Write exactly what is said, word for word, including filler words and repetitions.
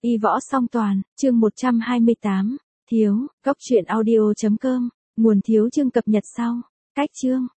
Y võ song toàn, chương một trăm hai mươi tám, thiếu, góc truyện audio chấm com, nguồn thiếu chương cập nhật sau, cách chương.